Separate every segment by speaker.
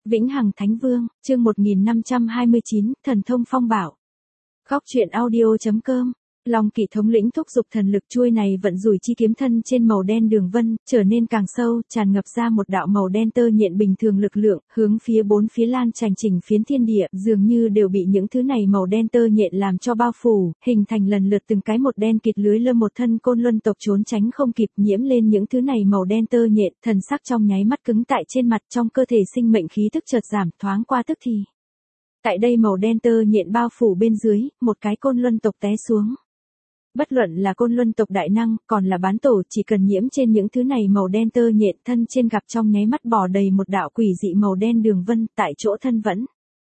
Speaker 1: Vĩnh Hằng Thánh Vương, chương 1529, Thần Thông Phong Bảo. Góc truyện audio.com. Long Kỵ thống lĩnh thúc giục thần lực chuôi này vận rủi chi kiếm thân trên màu đen đường vân, trở nên càng sâu, tràn ngập ra một đạo màu đen tơ nhện bình thường lực lượng, hướng phía bốn phía lan tràn chỉnh phiến thiên địa, dường như đều bị những thứ này màu đen tơ nhện làm cho bao phủ, hình thành lần lượt từng cái một đen kịt lưới lâm một thân côn luân tộc trốn tránh không kịp nhiễm lên những thứ này màu đen tơ nhện, thần sắc trong nháy mắt cứng tại trên mặt, trong cơ thể sinh mệnh khí tức chợt giảm, thoáng qua tức thì. Tại đây màu đen tơ nhện bao phủ bên dưới, một cái côn luân tộc té xuống. Bất luận là côn luân tộc đại năng, còn là bán tổ, chỉ cần nhiễm trên những thứ này màu đen tơ nhện, thân trên gặp trong nháy mắt bỏ đầy một đạo quỷ dị màu đen đường vân, tại chỗ thân vẫn.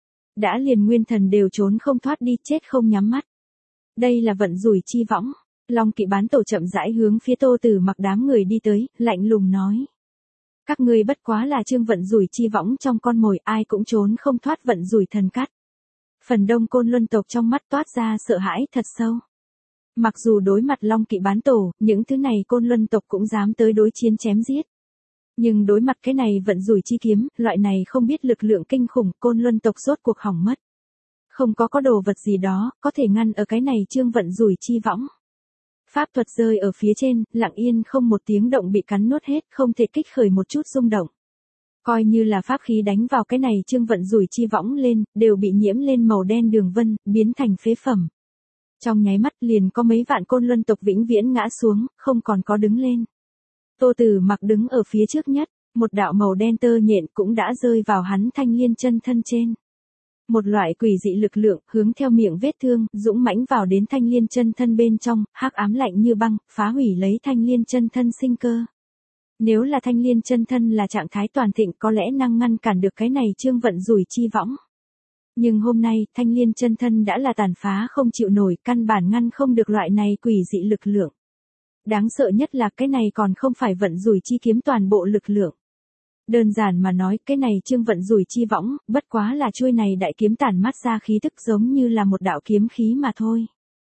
Speaker 1: Đã liền nguyên thần đều trốn không thoát đi, chết không nhắm mắt. Đây là vận rủi chi võng. Long Kỵ bán tổ chậm rãi hướng phía Tô Tử Mặc đám người đi tới, lạnh lùng nói. Các ngươi bất quá là chương vận rủi chi võng trong con mồi, ai cũng trốn không thoát vận rủi thần cắt. Phần đông côn luân tộc trong mắt toát ra sợ hãi thật sâu. Mặc dù đối mặt Long Kỵ bán tổ, những thứ này côn luân tộc cũng dám tới đối chiến chém giết. Nhưng đối mặt cái này vận rủi chi kiếm, loại này không biết lực lượng kinh khủng, côn luân tộc rốt cuộc hỏng mất. Không có đồ vật gì đó, có thể ngăn ở cái này chương vận rủi chi võng. Pháp thuật rơi ở phía trên, lặng yên không một tiếng động bị cắn nuốt hết, không thể kích khởi một chút rung động. Coi như là pháp khí đánh vào cái này chương vận rủi chi võng lên, đều bị nhiễm lên màu đen đường vân, biến thành phế phẩm. Trong nháy mắt liền có mấy vạn côn luân tộc vĩnh viễn ngã xuống, không còn có đứng lên. Tô Tử Mặc đứng ở phía trước nhất, một đạo màu đen tơ nhện cũng đã rơi vào hắn thanh liên chân thân trên. Một loại quỷ dị lực lượng hướng theo miệng vết thương, dũng mãnh vào đến thanh liên chân thân bên trong, hắc ám lạnh như băng, phá hủy lấy thanh liên chân thân sinh cơ. Nếu là thanh liên chân thân là trạng thái toàn thịnh có lẽ năng ngăn cản được cái này chương vận rủi chi võng. Nhưng hôm nay, thanh liên chân thân đã là tàn phá không chịu nổi, căn bản ngăn không được loại này quỷ dị lực lượng. Đáng sợ nhất là cái này còn không phải vận rủi chi kiếm toàn bộ lực lượng. Đơn giản mà nói, cái này chương vận rủi chi võng, bất quá là chuôi này đại kiếm tản mát ra khí tức giống như là một đạo kiếm khí mà thôi.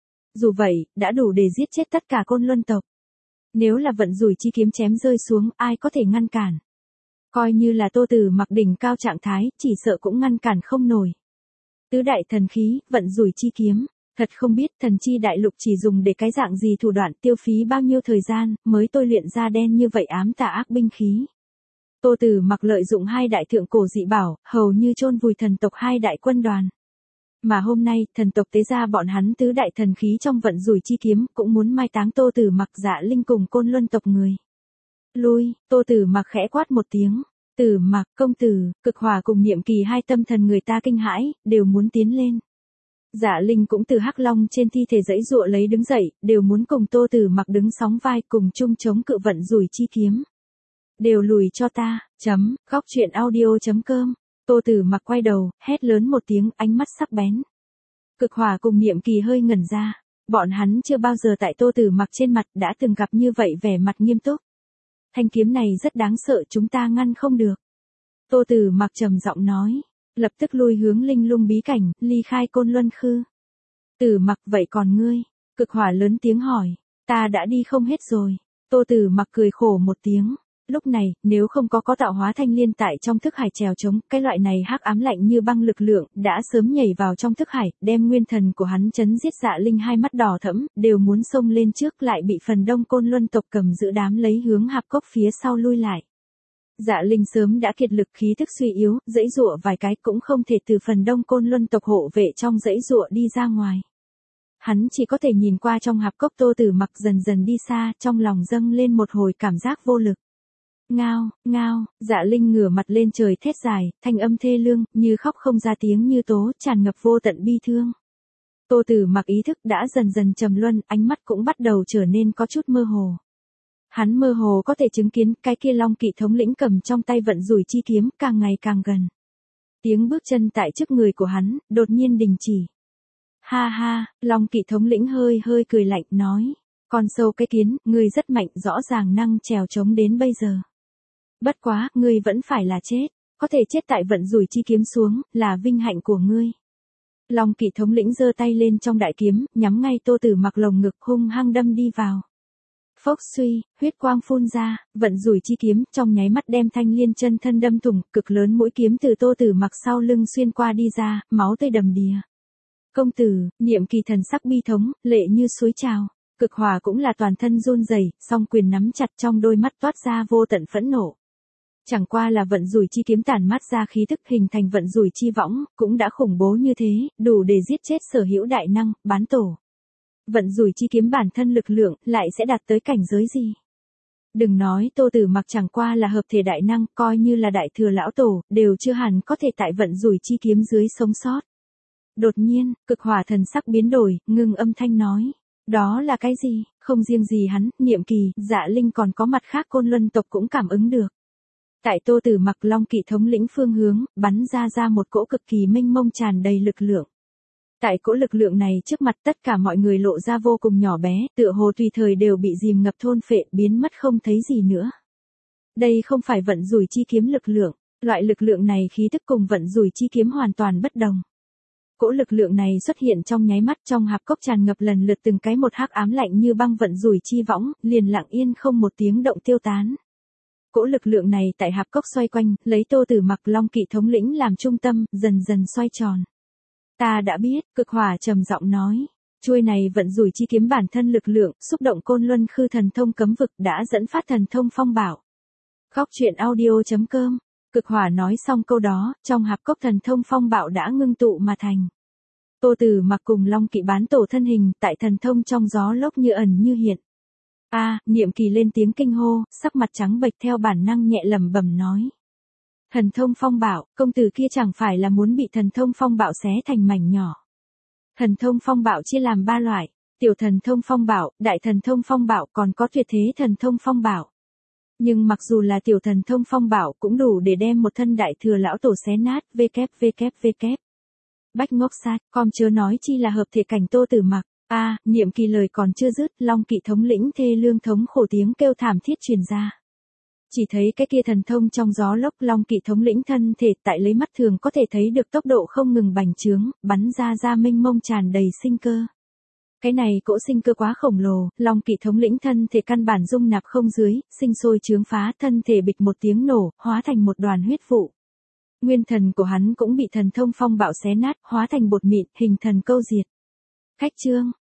Speaker 1: Dù vậy, đã đủ để giết chết tất cả côn luân tộc. Nếu là vận rủi chi kiếm chém rơi xuống, ai có thể ngăn cản? Coi như là Tô Tử Mặc đỉnh cao trạng thái, chỉ sợ cũng ngăn cản không nổi. Tứ đại thần khí, vận rủi chi kiếm, thật không biết thần chi đại lục chỉ dùng để cái dạng gì thủ đoạn, tiêu phí bao nhiêu thời gian, mới tôi luyện ra đen như vậy ám tà ác binh khí. Tô Tử Mặc lợi dụng hai đại thượng cổ dị bảo, hầu như chôn vùi thần tộc hai đại quân đoàn. Mà hôm nay, thần tộc tế ra bọn hắn tứ đại thần khí trong vận rủi chi kiếm, cũng muốn mai táng Tô Tử Mặc Dạ Linh cùng côn luân tộc người. Lui, Tô Tử Mặc khẽ quát một tiếng. Tử Mặc, công tử, Cực Hỏa cùng Niệm Kỳ hai tâm thần người ta kinh hãi, đều muốn tiến lên. Dạ Linh cũng từ hắc long trên thi thể giãy giụa lấy đứng dậy, đều muốn cùng Tô Tử Mặc đứng sóng vai cùng chung chống cự vận rủi chi kiếm. Đều lùi cho ta, góc truyện audio.com. Tô Tử Mặc quay đầu, hét lớn một tiếng, ánh mắt sắc bén. Cực Hỏa cùng Niệm Kỳ hơi ngẩn ra, bọn hắn chưa bao giờ tại Tô Tử Mặc trên mặt đã từng gặp như vậy vẻ mặt nghiêm túc. Thanh kiếm này rất đáng sợ, chúng ta ngăn không được. Tô Tử Mặc trầm giọng nói, lập tức lui hướng linh lung bí cảnh, ly khai côn luân khư. Tử Mặc, vậy còn ngươi? Cực Hỏa lớn tiếng hỏi, ta đã đi không hết rồi. Tô Tử Mặc cười khổ một tiếng. Lúc này, nếu không có tạo hóa thanh liên tại trong thức hải trèo trống, cái loại này hắc ám lạnh như băng lực lượng, đã sớm nhảy vào trong thức hải, đem nguyên thần của hắn chấn giết. Dạ Linh hai mắt đỏ thẫm, đều muốn xông lên trước, lại bị phần đông côn luân tộc cầm giữ đám lấy hướng hạp cốc phía sau lui lại. Dạ Linh sớm đã kiệt lực, khí thức suy yếu, giãy giụa vài cái cũng không thể từ phần đông côn luân tộc hộ vệ trong giãy giụa đi ra ngoài. Hắn chỉ có thể nhìn qua trong hạp cốc. Tô Tử Mặc dần dần đi xa, trong lòng dâng lên một hồi cảm giác vô lực. Ngao, ngao, Dạ Linh ngửa mặt lên trời thét dài, thanh âm thê lương, như khóc không ra tiếng như tố, tràn ngập vô tận bi thương. Tô Tử Mặc ý thức đã dần dần trầm luân, ánh mắt cũng bắt đầu trở nên có chút mơ hồ. Hắn mơ hồ có thể chứng kiến cái kia Long Kỵ thống lĩnh cầm trong tay vận rủi chi kiếm càng ngày càng gần. Tiếng bước chân tại trước người của hắn, đột nhiên đình chỉ. Ha ha, Long Kỵ thống lĩnh hơi hơi cười lạnh nói, con sâu cái kiến, ngươi rất mạnh, rõ ràng năng trèo trống đến bây giờ. Bất quá, ngươi vẫn phải là chết, có thể chết tại vận rủi chi kiếm xuống, là vinh hạnh của ngươi. Long Kỵ thống lĩnh giơ tay lên trong đại kiếm, nhắm ngay Tô Tử Mặc lồng ngực, hung hăng đâm đi vào. Phốc suy, huyết quang phun ra, vận rủi chi kiếm, trong nháy mắt đem Thanh Liên chân thân đâm thủng, cực lớn mũi kiếm từ Tô Tử Mặc sau lưng xuyên qua đi ra, máu tươi đầm đìa. Công tử, Niệm Kỳ thần sắc bi thống, lệ như suối trào. Cực Hỏa cũng là toàn thân run rẩy, song quyền nắm chặt trong đôi mắt toát ra vô tận phẫn nộ. Chẳng qua là vận rủi chi kiếm tản mát ra khí thức hình thành vận rủi chi võng, cũng đã khủng bố như thế, đủ để giết chết sở hữu đại năng, bán tổ. Vận rủi chi kiếm bản thân lực lượng, lại sẽ đạt tới cảnh giới gì? Đừng nói Tô Tử Mặc chẳng qua là hợp thể đại năng, coi như là đại thừa lão tổ, đều chưa hẳn có thể tại vận rủi chi kiếm dưới sống sót. Đột nhiên, Cực Hỏa thần sắc biến đổi, ngưng âm thanh nói. Đó là cái gì? Không riêng gì hắn, Niệm Kỳ, Dạ Linh còn có mặt khác Côn Luân tộc cũng cảm ứng được. Tại Tô Tử Mặc Long Kỵ thống lĩnh phương hướng, bắn ra một cỗ cực kỳ mênh mông tràn đầy lực lượng. Tại cỗ lực lượng này trước mặt tất cả mọi người lộ ra vô cùng nhỏ bé, tựa hồ tùy thời đều bị dìm ngập thôn phệ, biến mất không thấy gì nữa. Đây không phải vận rủi chi kiếm lực lượng, loại lực lượng này khí tức cùng vận rủi chi kiếm hoàn toàn bất đồng. Cỗ lực lượng này xuất hiện trong nháy mắt, trong hạp cốc tràn ngập lần lượt từng cái một hắc ám lạnh như băng vận rủi chi võng, liền lặng yên không một tiếng động tiêu tán. Cỗ lực lượng này tại hạp cốc xoay quanh, lấy Tô Tử Mặc Long Kỵ thống lĩnh làm trung tâm, dần dần xoay tròn. Ta đã biết, Cực Hỏa trầm giọng nói. Chuôi này vận rủi chi kiếm bản thân lực lượng, xúc động Côn Luân Khư thần thông cấm vực đã dẫn phát thần thông phong bảo. Khóc chuyện audio.com. Cực Hỏa nói xong câu đó, trong hạp cốc thần thông phong bạo đã ngưng tụ mà thành. Tô Tử Mặc cùng Long Kỵ bán tổ thân hình, tại thần thông trong gió lốc như ẩn như hiện. Niệm Kỳ lên tiếng kinh hô, sắc mặt trắng bệch theo bản năng nhẹ lẩm bẩm nói. Thần thông phong bạo, công tử kia chẳng phải là muốn bị thần thông phong bạo xé thành mảnh nhỏ. Thần thông phong bạo chia làm 3 loại, tiểu thần thông phong bạo, đại thần thông phong bạo, còn có tuyệt thế thần thông phong bạo. Nhưng mặc dù là tiểu thần thông phong bạo cũng đủ để đem một thân đại thừa lão tổ xé nát, www. Bách ngốc sát, com chớ nói chi là hợp thể cảnh Tô Tử Mặc. Niệm Kỳ lời còn chưa dứt, Long Kỵ thống lĩnh thê lương thống khổ tiếng kêu thảm thiết truyền ra. Chỉ thấy cái kia thần thông trong gió lốc, Long Kỵ thống lĩnh thân thể tại lấy mắt thường có thể thấy được tốc độ không ngừng bành trướng, bắn ra mênh mông tràn đầy sinh cơ. Cái này cỗ sinh cơ quá khổng lồ, Long Kỵ thống lĩnh thân thể căn bản dung nạp không dưới, sinh sôi chướng phá, thân thể bịch một tiếng nổ, hóa thành một đoàn huyết vụ. Nguyên thần của hắn cũng bị thần thông phong bạo xé nát, hóa thành bột mịn, hình thần câu diệt. Khách chương